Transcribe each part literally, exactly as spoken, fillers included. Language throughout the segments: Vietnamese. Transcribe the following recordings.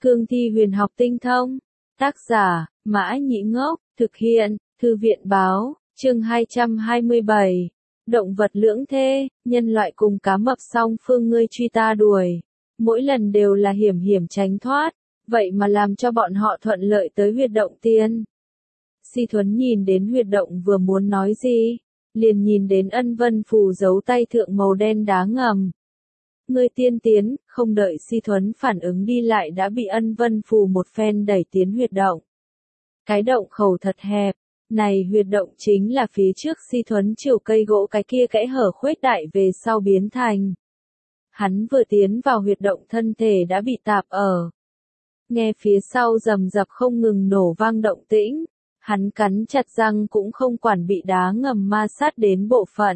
Cương thi huyền học tinh thông. Tác giả, Mã Nhĩ Ngốc, thực hiện, Thư viện Báo, chương hai trăm hai mươi bảy. Động vật lưỡng thê, nhân loại cùng cá mập song phương ngươi truy ta đuổi. Mỗi lần đều là hiểm hiểm tránh thoát, vậy mà làm cho bọn họ thuận lợi tới huyệt động tiên. Si Thuấn nhìn đến huyệt động vừa muốn nói gì, liền nhìn đến Ân Vân Phù giấu tay thượng màu đen đá ngầm. Ngươi tiên tiến, không đợi Si Thuấn phản ứng đi lại đã bị Ân Vân Phù một phen đẩy tiến huyệt động. Cái động khẩu thật hẹp, này huyệt động chính là phía trước Si Thuấn chiều cây gỗ cái kia kẽ hở khuếch đại về sau biến thành. Hắn vừa tiến vào huyệt động thân thể đã bị tạp ở. Nghe phía sau rầm rập không ngừng nổ vang động tĩnh, hắn cắn chặt răng cũng không quản bị đá ngầm ma sát đến bộ phận.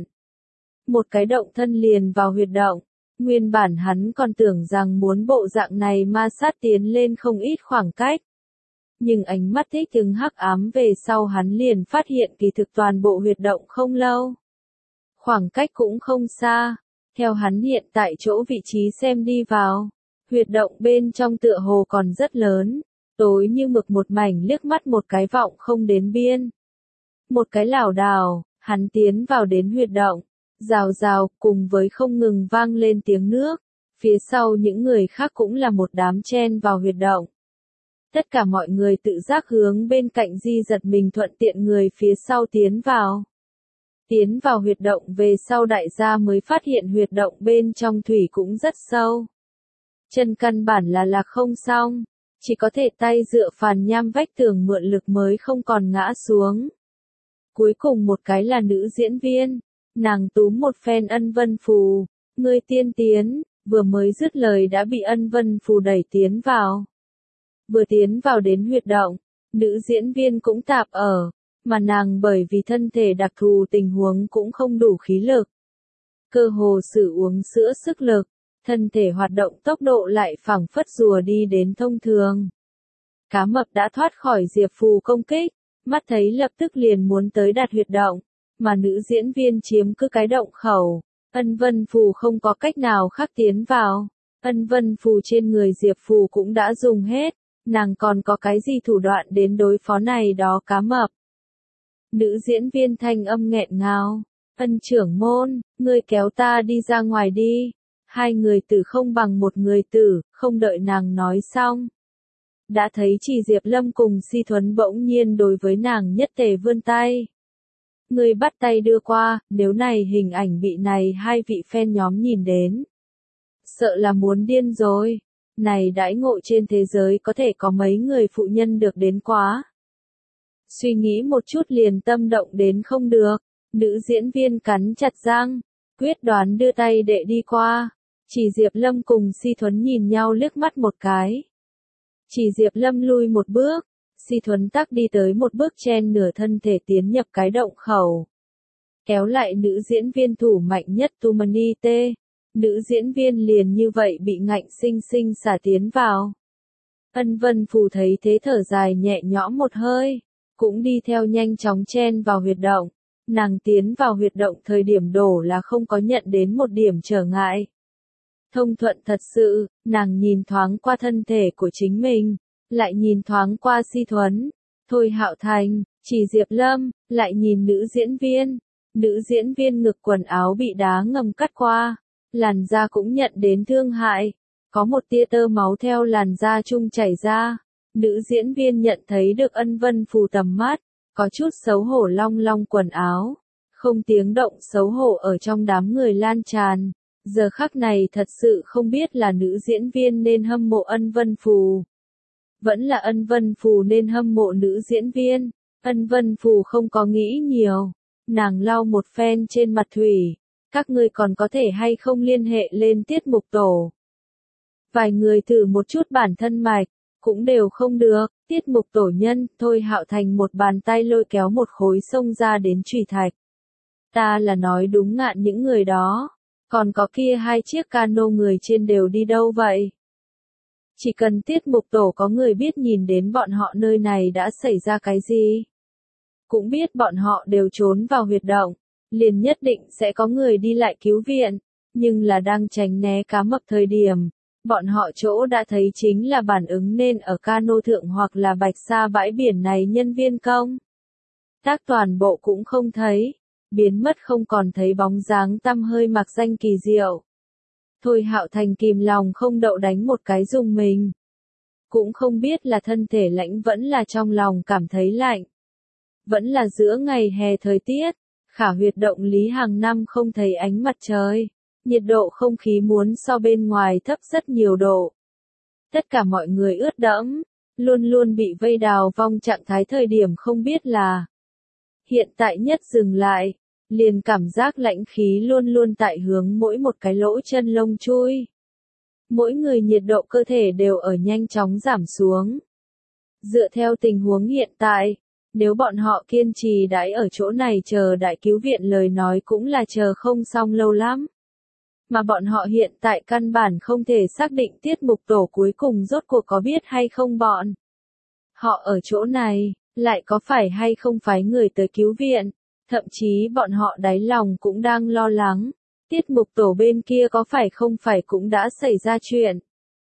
Một cái động thân liền vào huyệt động, nguyên bản hắn còn tưởng rằng muốn bộ dạng này ma sát tiến lên không ít khoảng cách. Nhưng ánh mắt thích ứng hắc ám về sau hắn liền phát hiện kỳ thực toàn bộ huyệt động không lâu. Khoảng cách cũng không xa, theo hắn hiện tại chỗ vị trí xem đi vào, huyệt động bên trong tựa hồ còn rất lớn, tối như mực một mảnh liếc mắt một cái vọng không đến biên. Một cái lảo đảo, hắn tiến vào đến huyệt động, rào rào cùng với không ngừng vang lên tiếng nước, phía sau những người khác cũng là một đám chen vào huyệt động. Tất cả mọi người tự giác hướng bên cạnh di giật mình thuận tiện người phía sau tiến vào. Tiến vào huyệt động về sau đại gia mới phát hiện huyệt động bên trong thủy cũng rất sâu. Chân căn bản là lạc không xong, chỉ có thể tay dựa phàn nham vách tường mượn lực mới không còn ngã xuống. Cuối cùng một cái là nữ diễn viên, nàng túm một phen Ân Vân Phù, ngươi tiên tiến, vừa mới dứt lời đã bị Ân Vân Phù đẩy tiến vào. Vừa tiến vào đến huyệt động, nữ diễn viên cũng tạp ở, mà nàng bởi vì thân thể đặc thù tình huống cũng không đủ khí lực. Cơ hồ sử uống sữa sức lực, thân thể hoạt động tốc độ lại phảng phất rùa đi đến thông thường. Cá mập đã thoát khỏi Diệp Phù công kích, mắt thấy lập tức liền muốn tới đạt huyệt động, mà nữ diễn viên chiếm cứ cái động khẩu, Ân Vân Phù không có cách nào khác tiến vào. Ân Vân Phù trên người Diệp Phù cũng đã dùng hết, nàng còn có cái gì thủ đoạn đến đối phó này đó cá mập. Nữ diễn viên thanh âm nghẹn ngào, Ân trưởng môn, ngươi kéo ta đi ra ngoài đi. Hai người tử không bằng một người tử, không đợi nàng nói xong. Đã thấy chỉ Diệp Lâm cùng Si Thuấn bỗng nhiên đối với nàng nhất tề vươn tay. Ngươi bắt tay đưa qua, nếu này hình ảnh bị này hai vị fan nhóm nhìn đến. Sợ là muốn điên rồi. Này đãi ngộ trên thế giới có thể có mấy người phụ nhân được đến quá. Suy nghĩ một chút liền tâm động đến không được, nữ diễn viên cắn chặt răng, quyết đoán đưa tay đệ đi qua. Chỉ Diệp Lâm cùng Si Thuấn nhìn nhau liếc mắt một cái. Chỉ Diệp Lâm lui một bước, Si Thuấn tắc đi tới một bước chen nửa thân thể tiến nhập cái động khẩu. Kéo lại nữ diễn viên thủ mạnh nhất Tumanite. Nữ diễn viên liền như vậy bị ngạnh sinh sinh xả tiến vào. Ân Vân Phù thấy thế thở dài nhẹ nhõm một hơi, cũng đi theo nhanh chóng chen vào huyệt động. Nàng tiến vào huyệt động thời điểm đổ là không có nhận đến một điểm trở ngại. Thông thuận thật sự, nàng nhìn thoáng qua thân thể của chính mình, lại nhìn thoáng qua Si Thuấn, Thôi Hạo Thành, chỉ Diệp Lâm, lại nhìn nữ diễn viên. Nữ diễn viên ngực quần áo bị đá ngầm cắt qua. Làn da cũng nhận đến thương hại, có một tia tơ máu theo làn da chung chảy ra. Nữ diễn viên nhận thấy được Ân Vân Phù tầm mắt, có chút xấu hổ long long quần áo, không tiếng động xấu hổ ở trong đám người lan tràn. Giờ khắc này thật sự không biết là nữ diễn viên nên hâm mộ Ân Vân Phù, vẫn là Ân Vân Phù nên hâm mộ nữ diễn viên. Ân Vân Phù không có nghĩ nhiều, nàng lau một phen trên mặt thủy. Các ngươi còn có thể hay không liên hệ lên tiết mục tổ. Vài người thử một chút bản thân mạch, cũng đều không được. Tiết mục tổ nhân, Thôi Hạo Thành một bàn tay lôi kéo một khối sông ra đến trùy thạch. Ta là nói đúng ngạn những người đó. Còn có kia hai chiếc cano người trên đều đi đâu vậy? Chỉ cần tiết mục tổ có người biết nhìn đến bọn họ nơi này đã xảy ra cái gì. Cũng biết bọn họ đều trốn vào huyệt động. Liền nhất định sẽ có người đi lại cứu viện, nhưng là đang tránh né cá mập thời điểm, Bọn họ chỗ đã thấy chính là bản ứng nên ở cano thượng hoặc là bạch sa bãi biển này nhân viên công tác toàn bộ cũng không thấy, biến mất không còn thấy bóng dáng tăm hơi mặc danh kỳ diệu. Thôi Hạo Thành kìm lòng không đậu đánh một cái rùng mình. Cũng không biết là thân thể lạnh vẫn là trong lòng cảm thấy lạnh. Vẫn là giữa ngày hè thời tiết, Khả huyệt động lý hàng năm không thấy ánh mặt trời. Nhiệt độ không khí muốn so bên ngoài thấp rất nhiều độ. Tất cả mọi người ướt đẫm, luôn luôn bị vây đào vong trạng thái thời điểm không biết là. Hiện tại nhất dừng lại, liền cảm giác lạnh khí luôn luôn tại hướng mỗi một cái lỗ chân lông chui. Mỗi người nhiệt độ cơ thể đều ở nhanh chóng giảm xuống. Dựa theo tình huống hiện tại, nếu bọn họ kiên trì đãi ở chỗ này chờ đại cứu viện lời nói cũng là chờ không xong lâu lắm. Mà bọn họ hiện tại căn bản không thể xác định tiết mục tổ cuối cùng rốt cuộc có biết hay không bọn. Họ ở chỗ này, lại có phải hay không phái người tới cứu viện, thậm chí bọn họ đáy lòng cũng đang lo lắng. Tiết mục tổ bên kia có phải không phải cũng đã xảy ra chuyện.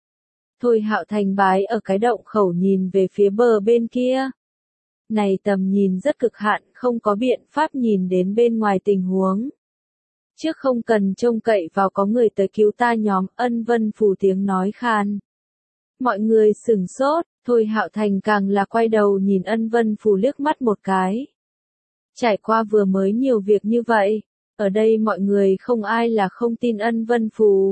Thôi Hạo Thành bái ở cái động khẩu nhìn về phía bờ bên kia. Này tầm nhìn rất cực hạn, không có biện pháp nhìn đến bên ngoài tình huống. Trước không cần trông cậy vào có người tới cứu ta nhóm, Ân Vân Phù tiếng nói khan. Mọi người sửng sốt, Thôi Hạo Thành càng là quay đầu nhìn Ân Vân Phù liếc mắt một cái. Trải qua vừa mới nhiều việc như vậy, ở đây mọi người không ai là không tin Ân Vân Phù.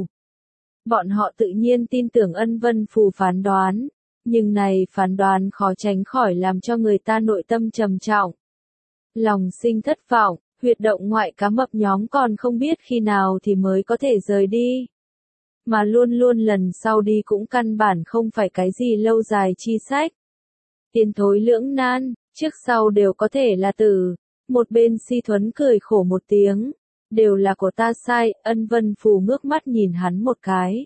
Bọn họ tự nhiên tin tưởng Ân Vân Phù phán đoán, nhưng này phán đoán khó tránh khỏi làm cho người ta nội tâm trầm trọng. Lòng sinh thất vọng, huyệt động ngoại cá mập nhóm còn không biết khi nào thì mới có thể rời đi. Mà luôn luôn lần sau đi cũng căn bản không phải cái gì lâu dài chi sách. Tiến thối lưỡng nan, trước sau đều có thể là tử. Một bên Si Thuấn cười khổ một tiếng. Đều là của ta sai, Ân Vân Phù ngước mắt nhìn hắn một cái.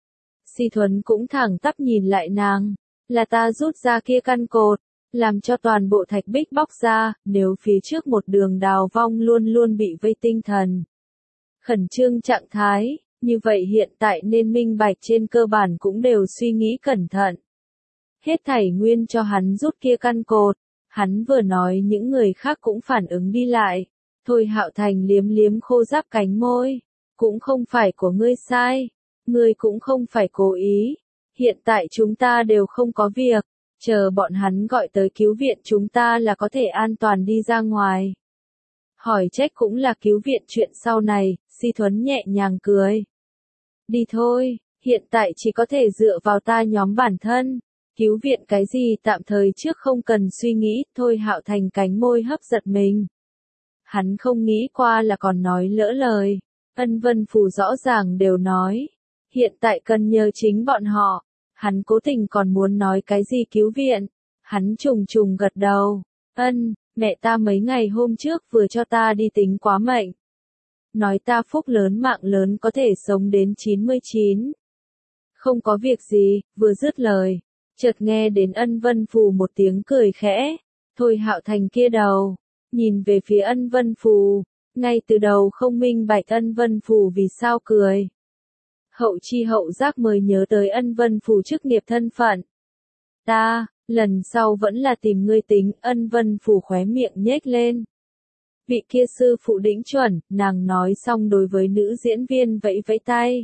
Si Thuấn cũng thẳng tắp nhìn lại nàng. Là ta rút ra kia căn cột, làm cho toàn bộ thạch bích bóc ra, nếu phía trước một đường đào vong luôn luôn bị vây tinh thần. Khẩn trương trạng thái, như vậy hiện tại nên minh bạch trên cơ bản cũng đều suy nghĩ cẩn thận. Hết thảy nguyên cho hắn rút kia căn cột, hắn vừa nói những người khác cũng phản ứng đi lại. Thôi Hạo Thành liếm liếm khô ráp cánh môi, cũng không phải của ngươi sai, ngươi cũng không phải cố ý. Hiện tại chúng ta đều không có việc, chờ bọn hắn gọi tới cứu viện chúng ta là có thể an toàn đi ra ngoài. Hỏi trách cũng là cứu viện chuyện sau này, Si Thuấn nhẹ nhàng cười. Đi thôi, hiện tại chỉ có thể dựa vào ta nhóm bản thân, cứu viện cái gì tạm thời trước không cần suy nghĩ, Thôi Hạo Thành cánh môi hấp giật mình. Hắn không nghĩ qua là còn nói lỡ lời, Ân Vân Phù rõ ràng đều nói. Hiện tại cần nhờ chính bọn họ. Hắn cố tình còn muốn nói cái gì cứu viện. Hắn trùng trùng gật đầu. Ân, mẹ ta mấy ngày hôm trước vừa cho ta đi tính quá mệnh. Nói ta phúc lớn mạng lớn có thể sống đến chín mươi chín. Không có việc gì, vừa dứt lời. Chợt nghe đến Ân Vân Phù một tiếng cười khẽ. Thôi Hạo Thành kia đầu. Nhìn về phía Ân Vân Phù. Ngay từ đầu không minh bạch Ân Vân Phù vì sao cười. Hậu chi hậu giác mới nhớ tới Ân Vân Phù chức nghiệp thân phận. Ta, lần sau vẫn là tìm ngươi tính, Ân Vân Phù khóe miệng nhếch lên. Vị kia sư phụ đỉnh chuẩn, nàng nói xong đối với nữ diễn viên vẫy vẫy tay.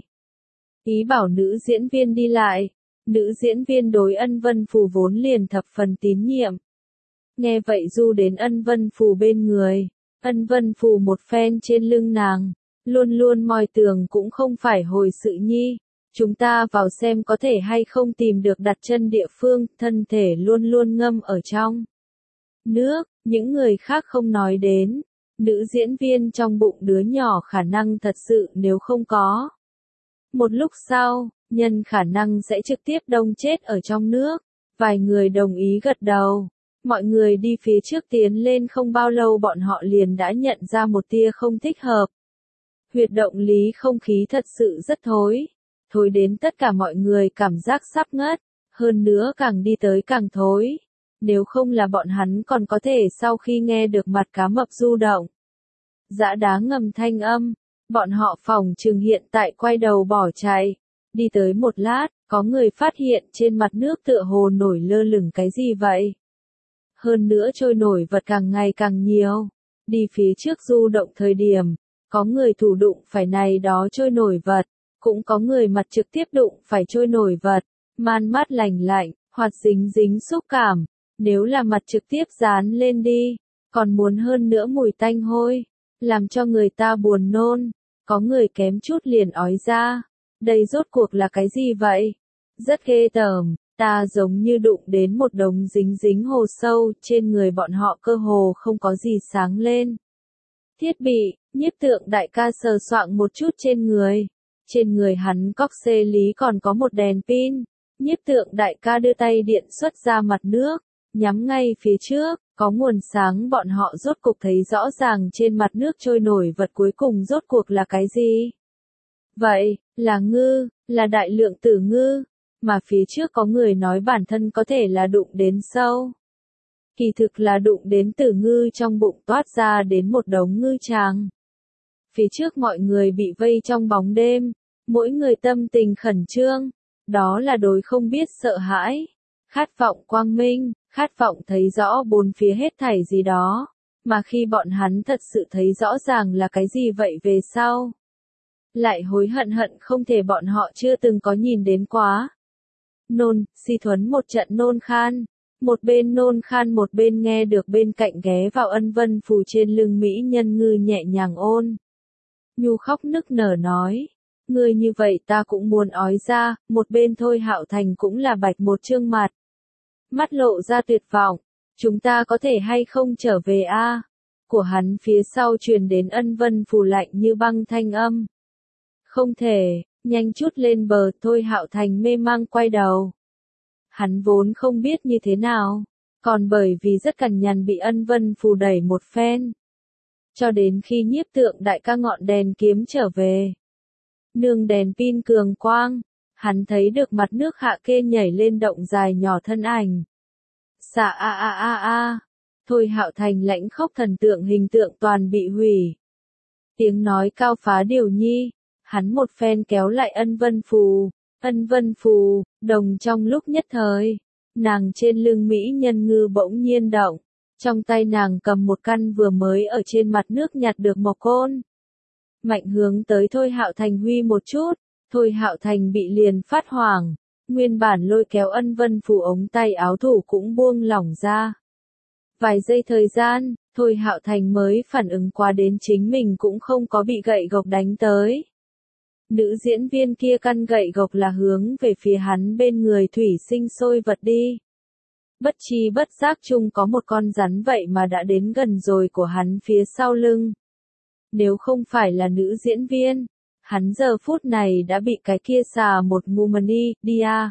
Ý bảo nữ diễn viên đi lại, nữ diễn viên đối Ân Vân Phù vốn liền thập phần tín nhiệm. Nghe vậy du đến Ân Vân Phù bên người, Ân Vân Phù một phen trên lưng nàng. Luôn luôn moi tường cũng không phải hồi sự nhi. Chúng ta vào xem có thể hay không tìm được đặt chân địa phương, thân thể luôn luôn ngâm ở trong nước, những người khác không nói đến. Nữ diễn viên trong bụng đứa nhỏ khả năng thật sự nếu không có. Một lúc sau, nhân khả năng sẽ trực tiếp đông chết ở trong nước. Vài người đồng ý gật đầu. Mọi người đi phía trước tiến lên không bao lâu bọn họ liền đã nhận ra một tia không thích hợp. Huyệt động lý không khí thật sự rất thối. Thối đến tất cả mọi người cảm giác sắp ngất. Hơn nữa càng đi tới càng thối. Nếu không là bọn hắn còn có thể sau khi nghe được mặt cá mập du động. Dã đá ngầm thanh âm. Bọn họ phòng trừng hiện tại quay đầu bỏ chạy. Đi tới một lát, có người phát hiện trên mặt nước tựa hồ nổi lơ lửng cái gì vậy. Hơn nữa trôi nổi vật càng ngày càng nhiều. Đi phía trước du động thời điểm, có người thủ đụng phải này đó trôi nổi vật, cũng có người mặt trực tiếp đụng phải trôi nổi vật, man mát lành lạnh, hoặc dính dính xúc cảm. Nếu là mặt trực tiếp dán lên đi, còn muốn hơn nữa mùi tanh hôi, làm cho người ta buồn nôn, có người kém chút liền ói ra. Đây rốt cuộc là cái gì vậy? Rất ghê tởm, ta giống như đụng đến một đống dính dính hồ sâu, trên người bọn họ cơ hồ không có gì sáng lên. Thiết bị, nhiếp tượng đại ca sờ soạng một chút trên người. Trên người hắn cóc xê lý còn có một đèn pin. Nhiếp tượng đại ca đưa tay điện xuất ra mặt nước, nhắm ngay phía trước, có nguồn sáng bọn họ rốt cuộc thấy rõ ràng trên mặt nước trôi nổi vật cuối cùng rốt cuộc là cái gì. Vậy, là ngư, là đại lượng tử ngư, mà phía trước có người nói bản thân có thể là đụng đến sâu. Kỳ thực là đụng đến tử ngư trong bụng toát ra đến một đống ngư tràng. Phía trước mọi người bị vây trong bóng đêm, mỗi người tâm tình khẩn trương, đó là đối không biết sợ hãi, khát vọng quang minh, khát vọng thấy rõ bốn phía hết thảy gì đó, mà khi bọn hắn thật sự thấy rõ ràng là cái gì vậy về sau. Lại hối hận hận không thể bọn họ chưa từng có nhìn đến quá. Nôn, Si Thuấn một trận nôn khan, một bên nôn khan một bên nghe được bên cạnh ghé vào ân vân phù trên lưng mỹ nhân ngư nhẹ nhàng ôn. Nhu khóc nức nở nói, người như vậy ta cũng muốn ói ra, một bên Thôi Hạo Thành cũng là bạch một trương mặt. Mắt lộ ra tuyệt vọng, chúng ta có thể hay không trở về a? Của hắn phía sau truyền đến ân vân phù lạnh như băng thanh âm. Không thể, nhanh chút lên bờ. Thôi Hạo Thành mê mang quay đầu. Hắn vốn không biết như thế nào, còn bởi vì rất cằn nhằn bị ân vân phù đẩy một phen. Cho đến khi nhiếp tượng đại ca ngọn đèn kiếm trở về. Nương đèn pin cường quang, hắn thấy được mặt nước hạ kê nhảy lên động dài nhỏ thân ảnh. Xạ a a a a, Thôi Hạo Thành lãnh khốc thần tượng hình tượng toàn bị hủy. Tiếng nói cao phá điều nhi, hắn một phen kéo lại ân vân phù, ân vân phù, đồng trong lúc nhất thời, nàng trên lưng mỹ nhân ngư bỗng nhiên động, trong tay nàng cầm một căn vừa mới ở trên mặt nước nhặt được mộc côn. Mạnh hướng tới Thôi Hạo Thành huy một chút, Thôi Hạo Thành bị liền phát hoảng, nguyên bản lôi kéo ân vân phù ống tay áo thủ cũng buông lỏng ra. Vài giây thời gian, Thôi Hạo Thành mới phản ứng qua đến chính mình cũng không có bị gậy gộc đánh tới. Nữ diễn viên kia căn gậy gộc là hướng về phía hắn bên người thủy sinh sôi vật đi. Bất chi bất giác chung có một con rắn vậy mà đã đến gần rồi của hắn phía sau lưng. Nếu không phải là nữ diễn viên, hắn giờ phút này đã bị cái kia xà một ngu mani, đi à.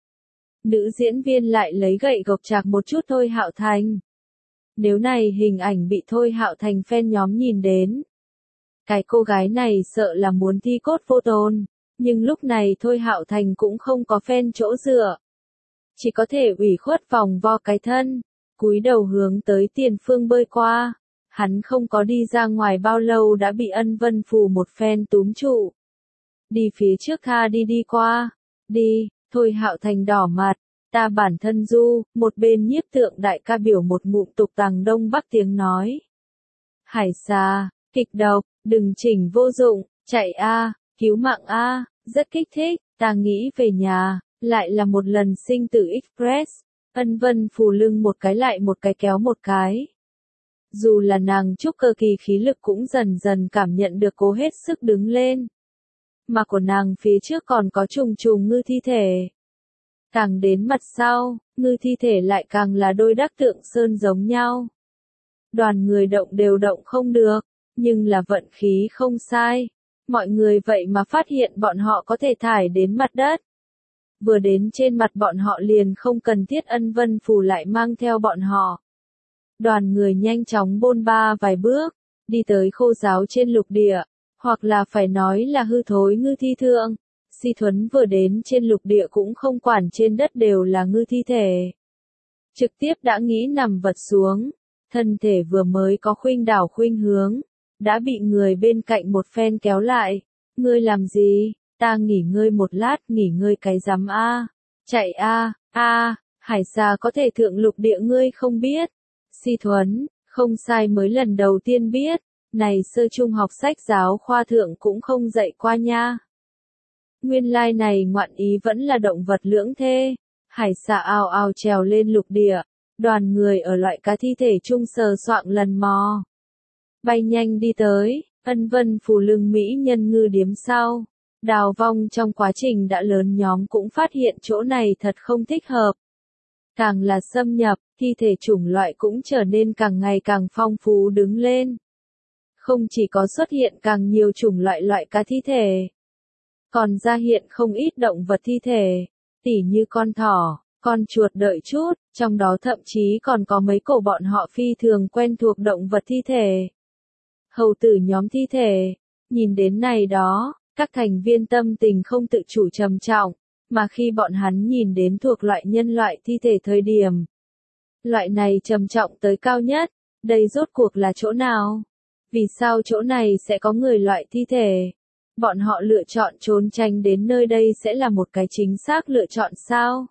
Nữ diễn viên lại lấy gậy gộc chạc một chút Thôi Hạo Thành. Nếu này hình ảnh bị Thôi Hạo Thành fan nhóm nhìn đến. Cái cô gái này sợ là muốn thi cốt vô tồn, nhưng lúc này Thôi Hạo Thành cũng không có fan chỗ dựa. Chỉ có thể ủy khuất vòng vo cái thân, cúi đầu hướng tới tiền phương bơi qua. Hắn không có đi ra ngoài bao lâu đã bị ân vân phù một phen túm trụ. Đi phía trước tha đi đi qua, đi, Thôi Hạo Thành đỏ mặt, ta bản thân du, một bên nhiếp tượng đại ca biểu một ngụm tục tằng đông bắc tiếng nói. Hải xà, kịch độc, đừng chỉnh vô dụng, chạy a, cứu mạng a, rất kích thích, ta nghĩ về nhà, lại là một lần sinh tử express, ân vân phù lưng một cái lại một cái kéo một cái. Dù là nàng trúc cơ kỳ khí lực cũng dần dần cảm nhận được cố hết sức đứng lên. Mà của nàng phía trước còn có trùng trùng ngư thi thể. Càng đến mặt sau, ngư thi thể lại càng là đôi đắc tượng sơn giống nhau. Đoàn người động đều động không được, nhưng là vận khí không sai. Mọi người vậy mà phát hiện bọn họ có thể thải đến mặt đất. Vừa đến trên mặt bọn họ liền không cần thiết ân vân phù lại mang theo bọn họ. Đoàn người nhanh chóng bôn ba vài bước, đi tới khô giáo trên lục địa, hoặc là phải nói là hư thối ngư thi thượng. Si Thuấn vừa đến trên lục địa cũng không quản trên đất đều là ngư thi thể. Trực tiếp đã nghĩ nằm vật xuống, thân thể vừa mới có khuynh đảo khuynh hướng, đã bị người bên cạnh một phen kéo lại. Ngươi làm gì? Ta nghỉ ngơi một lát, nghỉ ngơi cái rắm a. Chạy a, a, hải xà có thể thượng lục địa ngươi không biết. Si Thuấn, không sai mới lần đầu tiên biết, này sơ trung học sách giáo khoa thượng cũng không dạy qua nha. Nguyên lai này ngoạn ý vẫn là động vật lưỡng thê. Hải xà ào ào trèo lên lục địa, đoàn người ở loại cá thi thể chung sờ soạng lần mò. Bay nhanh đi tới, Ân Vân Phù lưng mỹ nhân ngư điếm sau. Đào vong trong quá trình đã lớn nhóm cũng phát hiện chỗ này thật không thích hợp. Càng là xâm nhập, thi thể chủng loại cũng trở nên càng ngày càng phong phú đứng lên. Không chỉ có xuất hiện càng nhiều chủng loại loại cá thi thể, còn ra hiện không ít động vật thi thể, tỉ như con thỏ, con chuột đợi chút, trong đó thậm chí còn có mấy cổ bọn họ phi thường quen thuộc động vật thi thể. Hầu tử nhóm thi thể, nhìn đến này đó, các thành viên tâm tình không tự chủ trầm trọng, mà khi bọn hắn nhìn đến thuộc loại nhân loại thi thể thời điểm, loại này trầm trọng tới cao nhất, đây rốt cuộc là chỗ nào? Vì sao chỗ này sẽ có người loại thi thể? Bọn họ lựa chọn trốn tránh đến nơi đây sẽ là một cái chính xác lựa chọn sao?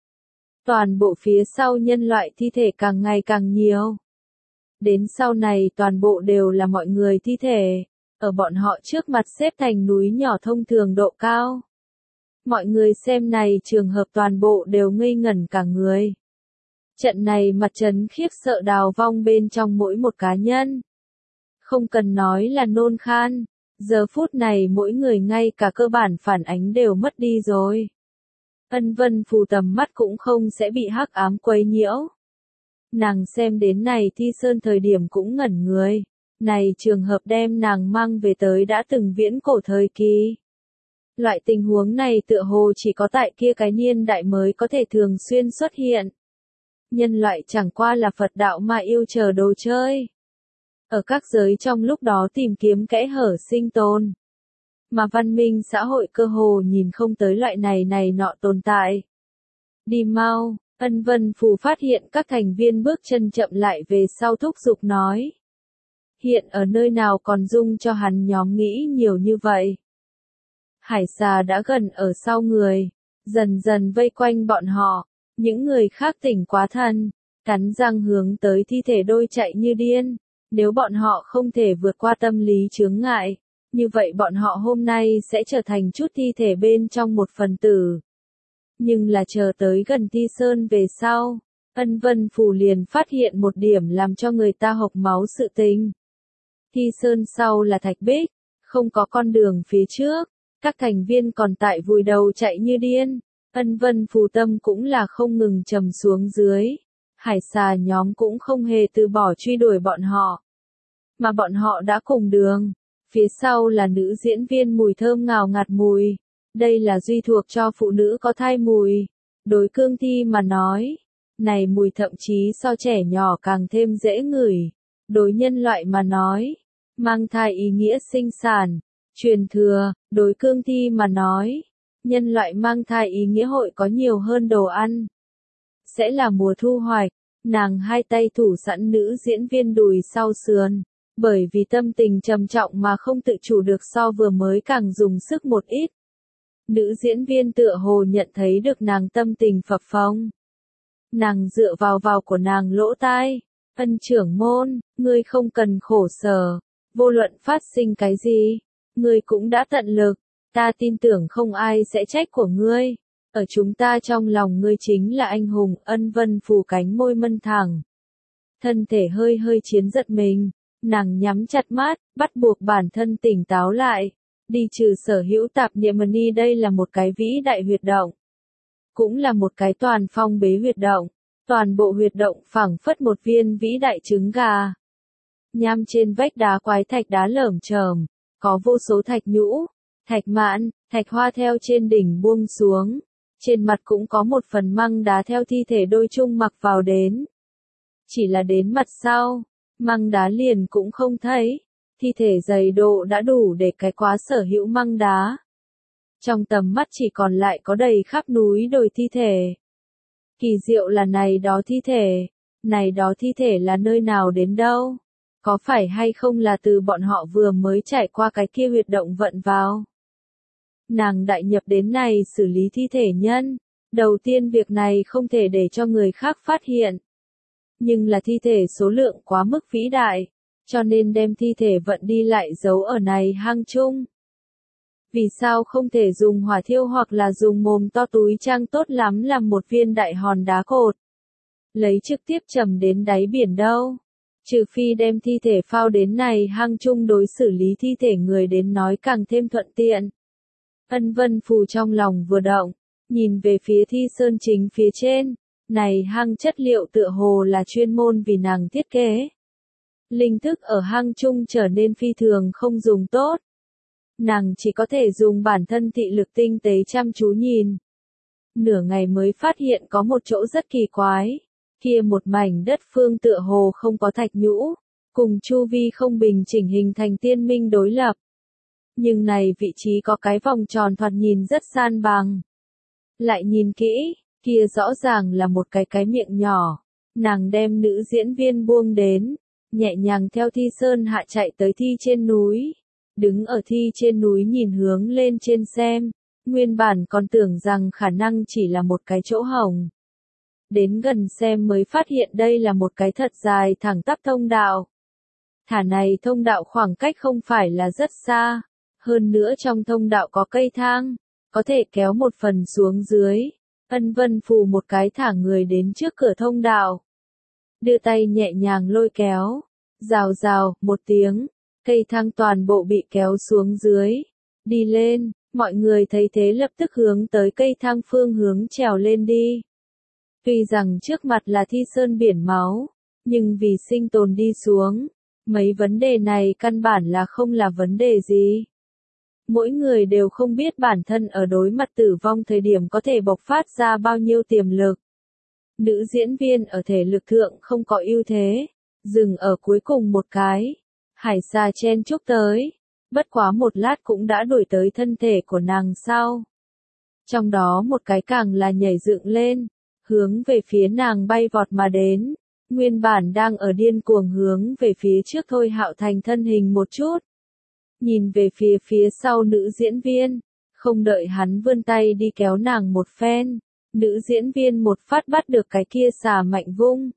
Toàn bộ phía sau nhân loại thi thể càng ngày càng nhiều. Đến sau này toàn bộ đều là mọi người thi thể, ở bọn họ trước mặt xếp thành núi nhỏ thông thường độ cao. Mọi người xem này trường hợp toàn bộ đều ngây ngẩn cả người. Trận này mặt trấn khiếp sợ đào vong bên trong mỗi một cá nhân. Không cần nói là nôn khan, giờ phút này mỗi người ngay cả cơ bản phản ánh đều mất đi rồi. Ân Vân Phù tầm mắt cũng không sẽ bị hắc ám quấy nhiễu. Nàng xem đến này thi sơn thời điểm cũng ngẩn người. Này trường hợp đem nàng mang về tới đã từng viễn cổ thời kỳ. Loại tình huống này tựa hồ chỉ có tại kia cái niên đại mới có thể thường xuyên xuất hiện. Nhân loại chẳng qua là Phật đạo mà yêu chờ đồ chơi. Ở các giới trong lúc đó tìm kiếm kẽ hở sinh tồn. Mà văn minh xã hội cơ hồ nhìn không tới loại này này nọ tồn tại. Đi mau, Ân Vân Phù phát hiện các thành viên bước chân chậm lại về sau thúc giục nói. Hiện ở nơi nào còn dung cho hắn nhóm nghĩ nhiều như vậy. Hải xà đã gần ở sau người, dần dần vây quanh bọn họ, những người khác tỉnh quá thần, cắn răng hướng tới thi thể đôi chạy như điên. Nếu bọn họ không thể vượt qua tâm lý chướng ngại, như vậy bọn họ hôm nay sẽ trở thành chút thi thể bên trong một phần tử. Nhưng là chờ tới gần Thi Sơn về sau, Ân Vân Phù liền phát hiện một điểm làm cho người ta hộc máu sự tình. Thi Sơn sau là thạch bích, không có con đường phía trước, các thành viên còn tại vùi đầu chạy như điên. Ân Vân Phù tâm cũng là không ngừng trầm xuống dưới. Hải xà nhóm cũng không hề từ bỏ truy đuổi bọn họ. Mà bọn họ đã cùng đường. Phía sau là nữ diễn viên mùi thơm ngào ngạt mùi. Đây là duy thuộc cho phụ nữ có thai mùi. Đối cương thi mà nói. Này mùi thậm chí so trẻ nhỏ càng thêm dễ ngửi. Đối nhân loại mà nói. Mang thai ý nghĩa sinh sản. Truyền thừa. Đối cương thi mà nói. Nhân loại mang thai ý nghĩa hội có nhiều hơn đồ ăn. Sẽ là mùa thu hoạch. Nàng hai tay thủ sẵn nữ diễn viên đùi sau sườn. Bởi vì tâm tình trầm trọng mà không tự chủ được so vừa mới càng dùng sức một ít. Nữ diễn viên tựa hồ nhận thấy được nàng tâm tình phập phồng. Nàng dựa vào vào của nàng lỗ tai. Ân trưởng môn, ngươi không cần khổ sở. Vô luận phát sinh cái gì, ngươi cũng đã tận lực. Ta tin tưởng không ai sẽ trách của ngươi. Ở chúng ta trong lòng ngươi chính là anh hùng. Ân Vân Phù cánh môi mân thẳng. Thân thể hơi hơi chiến giật mình. Nàng nhắm chặt mắt, bắt buộc bản thân tỉnh táo lại. Đi trừ sở hữu tạp niệm ni, đây là một cái vĩ đại huyệt động. Cũng là một cái toàn phong bế huyệt động. Toàn bộ huyệt động phẳng phất một viên vĩ đại trứng gà. Nham trên vách đá quái thạch đá lởm chởm, có vô số thạch nhũ, thạch mãn, thạch hoa theo trên đỉnh buông xuống. Trên mặt cũng có một phần măng đá theo thi thể đôi chung mặc vào đến. Chỉ là đến mặt sau, măng đá liền cũng không thấy. Thi thể dày độ đã đủ để cái quá sở hữu măng đá. Trong tầm mắt chỉ còn lại có đầy khắp núi đồi thi thể. Kỳ diệu là này đó thi thể. Này đó thi thể là nơi nào đến đâu? Có phải hay không là từ bọn họ vừa mới trải qua cái kia huyệt động vận vào? Nàng đại nhập đến này xử lý thi thể nhân. Đầu tiên việc này không thể để cho người khác phát hiện. Nhưng là thi thể số lượng quá mức vĩ đại, cho nên đem thi thể vận đi lại giấu ở này hang chung. Vì sao không thể dùng hỏa thiêu hoặc là dùng mồm to túi trang tốt lắm làm một viên đại hòn đá cột, lấy trực tiếp trầm đến đáy biển đâu? Trừ phi đem thi thể phao đến này hang chung đối xử lý thi thể người đến nói càng thêm thuận tiện. Ân Vân Phù trong lòng vừa động, nhìn về phía Thi Sơn chính phía trên, này hang chất liệu tựa hồ là chuyên môn vì nàng thiết kế. Linh thức ở hang chung trở nên phi thường không dùng tốt. Nàng chỉ có thể dùng bản thân thị lực tinh tế chăm chú nhìn. Nửa ngày mới phát hiện có một chỗ rất kỳ quái. Kia một mảnh đất phương tựa hồ không có thạch nhũ, cùng chu vi không bình chỉnh hình thành tiên minh đối lập. Nhưng này vị trí có cái vòng tròn thoạt nhìn rất san bằng. Lại nhìn kỹ, kia rõ ràng là một cái cái miệng nhỏ. Nàng đem nữ diễn viên buông đến, nhẹ nhàng theo Thi Sơn hạ chạy tới Thi trên núi. Đứng ở Thi trên núi nhìn hướng lên trên xem, nguyên bản còn tưởng rằng khả năng chỉ là một cái chỗ hổng. Đến gần xem mới phát hiện đây là một cái thật dài thẳng tắp thông đạo. Thả này thông đạo khoảng cách không phải là rất xa, hơn nữa trong thông đạo có cây thang, có thể kéo một phần xuống dưới. Ân Vân Phù một cái thả người đến trước cửa thông đạo, đưa tay nhẹ nhàng lôi kéo, rào rào, một tiếng, cây thang toàn bộ bị kéo xuống dưới, đi lên, mọi người thấy thế lập tức hướng tới cây thang phương hướng trèo lên đi. Tuy rằng trước mặt là Thi Sơn biển máu, nhưng vì sinh tồn đi xuống, mấy vấn đề này căn bản là không là vấn đề gì. Mỗi người đều không biết bản thân ở đối mặt tử vong thời điểm có thể bộc phát ra bao nhiêu tiềm lực. Nữ diễn viên ở thể lực thượng không có ưu thế, dừng ở cuối cùng một cái. Hải xà chen chúc tới, bất quá một lát cũng đã đuổi tới thân thể của nàng sau. Trong đó một cái càng là nhảy dựng lên, hướng về phía nàng bay vọt mà đến. Nguyên bản đang ở điên cuồng hướng về phía trước Thôi Hạo Thành thân hình một chút. Nhìn về phía phía sau nữ diễn viên, không đợi hắn vươn tay đi kéo nàng một phen, nữ diễn viên một phát bắt được cái kia xà mạnh vung.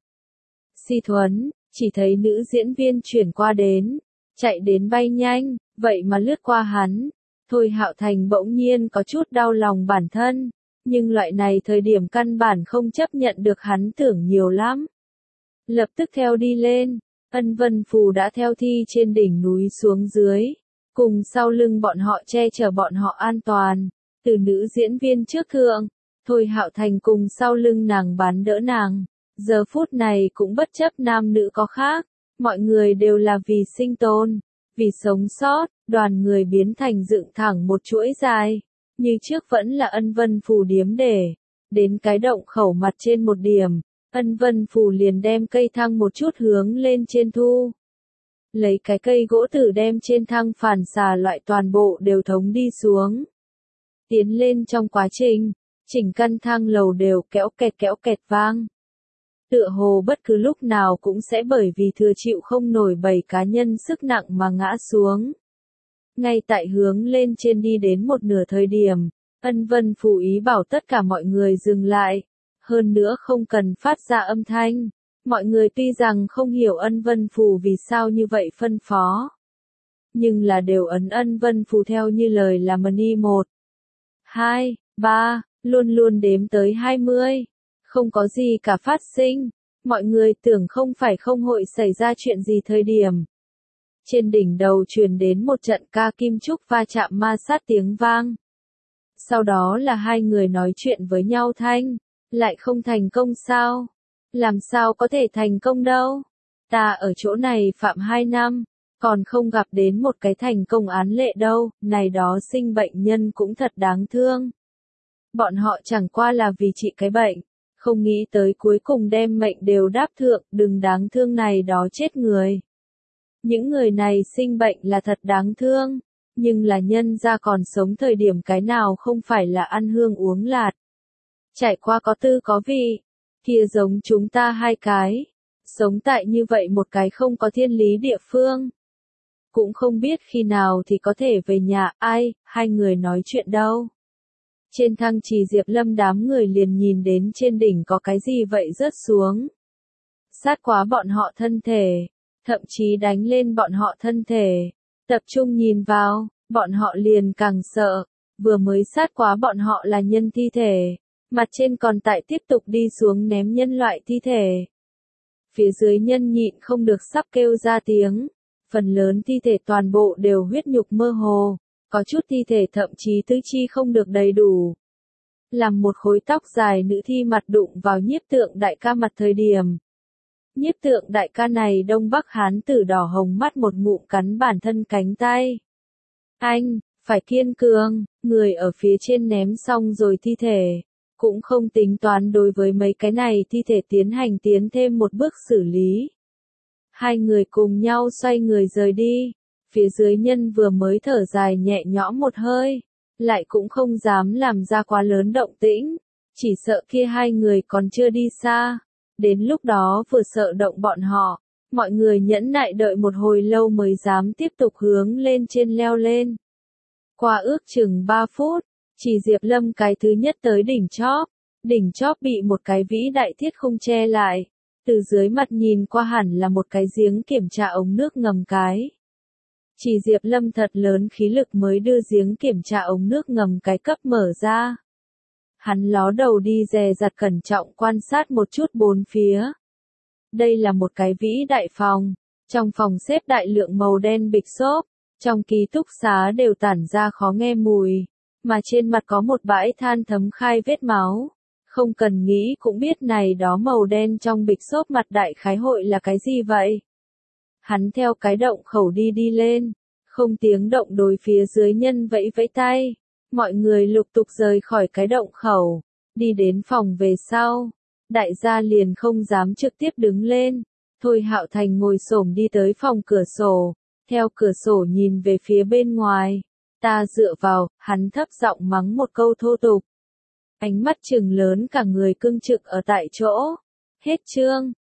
Si Thuấn, chỉ thấy nữ diễn viên chuyển qua đến, chạy đến bay nhanh, vậy mà lướt qua hắn. Thôi Hạo Thành bỗng nhiên có chút đau lòng bản thân, nhưng loại này thời điểm căn bản không chấp nhận được hắn tưởng nhiều lắm. Lập tức theo đi lên, Ân Vân Phù đã theo Thi trên đỉnh núi xuống dưới, cùng sau lưng bọn họ che chở bọn họ an toàn. Từ nữ diễn viên trước thượng, Thôi Hạo Thành cùng sau lưng nàng bán đỡ nàng. Giờ phút này cũng bất chấp nam nữ có khác, mọi người đều là vì sinh tồn, vì sống sót, đoàn người biến thành dựng thẳng một chuỗi dài, như trước vẫn là Ân Vân Phù điếm để, đến cái động khẩu mặt trên một điểm, Ân Vân Phù liền đem cây thang một chút hướng lên trên thu. Lấy cái cây gỗ tử đem trên thang phản xà loại toàn bộ đều thống đi xuống. Tiến lên trong quá trình, chỉnh căn thang lầu đều kéo kẹt kéo kẹt vang. Tựa hồ bất cứ lúc nào cũng sẽ bởi vì thừa chịu không nổi bảy cá nhân sức nặng mà ngã xuống. Ngay tại hướng lên trên đi đến một nửa thời điểm, Ân Vân Phù ý bảo tất cả mọi người dừng lại, hơn nữa không cần phát ra âm thanh. Mọi người tuy rằng không hiểu Ân Vân Phù vì sao như vậy phân phó, nhưng là đều ấn Ân Vân Phù theo như lời là Mani một, hai, ba, luôn luôn đếm tới hai mươi. Không có gì cả phát sinh, mọi người tưởng không phải không hội xảy ra chuyện gì thời điểm. Trên đỉnh đầu truyền đến một trận ca kim trúc va chạm ma sát tiếng vang. Sau đó là hai người nói chuyện với nhau thanh, lại không thành công sao? Làm sao có thể thành công đâu? Ta ở chỗ này phạm hai năm, còn không gặp đến một cái thành công án lệ đâu, này đó sinh bệnh nhân cũng thật đáng thương. Bọn họ chẳng qua là vì trị cái bệnh, không nghĩ tới cuối cùng đem mệnh đều đáp thượng, đừng đáng thương này đó chết người. Những người này sinh bệnh là thật đáng thương, nhưng là nhân ra còn sống thời điểm cái nào không phải là ăn hương uống lạt. Trải qua có tư có vị, kia giống chúng ta hai cái, sống tại như vậy một cái không có thiên lý địa phương. cũng không biết khi nào thì có thể về nhà, ai, hai người nói chuyện đâu. Trên thang trì Diệp Lâm đám người liền nhìn đến trên đỉnh có cái gì vậy rớt xuống. Sát quá bọn họ thân thể, thậm chí đánh lên bọn họ thân thể, tập trung nhìn vào, bọn họ liền càng sợ, vừa mới sát quá bọn họ là nhân thi thể, mặt trên còn tại tiếp tục đi xuống ném nhân loại thi thể. Phía dưới nhân nhịn không được sắp kêu ra tiếng, phần lớn thi thể toàn bộ đều huyết nhục mơ hồ, có chút thi thể thậm chí tứ chi không được đầy đủ. Làm một khối tóc dài nữ thi mặt đụng vào Nhiếp Tượng đại ca mặt thời điểm. Nhiếp Tượng đại ca này Đông Bắc hán tử đỏ hồng mắt một ngụm cắn bản thân cánh tay. Anh, phải kiên cường, người ở phía trên ném xong rồi thi thể, cũng không tính toán đối với mấy cái này thi thể tiến hành tiến thêm một bước xử lý. Hai người cùng nhau xoay người rời đi, phía dưới nhân vừa mới thở dài nhẹ nhõm một hơi, lại cũng không dám làm ra quá lớn động tĩnh, chỉ sợ kia hai người còn chưa đi xa, đến lúc đó vừa sợ động bọn họ, mọi người nhẫn nại đợi một hồi lâu mới dám tiếp tục hướng lên trên leo lên. Qua ước chừng ba phút, chỉ Diệp Lâm cái thứ nhất tới đỉnh chóp, đỉnh chóp bị một cái vĩ đại thiết khung che lại, từ dưới mặt nhìn qua hẳn là một cái giếng kiểm tra ống nước ngầm cái. Chỉ Diệp Lâm thật lớn khí lực mới đưa giếng kiểm tra ống nước ngầm cái cấp mở ra. Hắn ló đầu đi dè dặt cẩn trọng quan sát một chút bốn phía. Đây là một cái vĩ đại phòng, trong phòng xếp đại lượng màu đen bịch xốp, trong ký túc xá đều tản ra khó nghe mùi, mà trên mặt có một bãi than thấm khai vết máu. Không cần nghĩ cũng biết này đó màu đen trong bịch xốp mặt đại khái hội là cái gì vậy. Hắn theo cái động khẩu đi đi lên, không tiếng động đối phía dưới nhân vẫy vẫy tay. Mọi người lục tục rời khỏi cái động khẩu, đi đến phòng về sau. Đại gia liền không dám trực tiếp đứng lên. Thôi Hạo Thành ngồi xổm đi tới phòng cửa sổ, theo cửa sổ nhìn về phía bên ngoài. Ta dựa vào, hắn thấp giọng mắng một câu thô tục. Ánh mắt trừng lớn cả người cưng trực ở tại chỗ. Hết chương.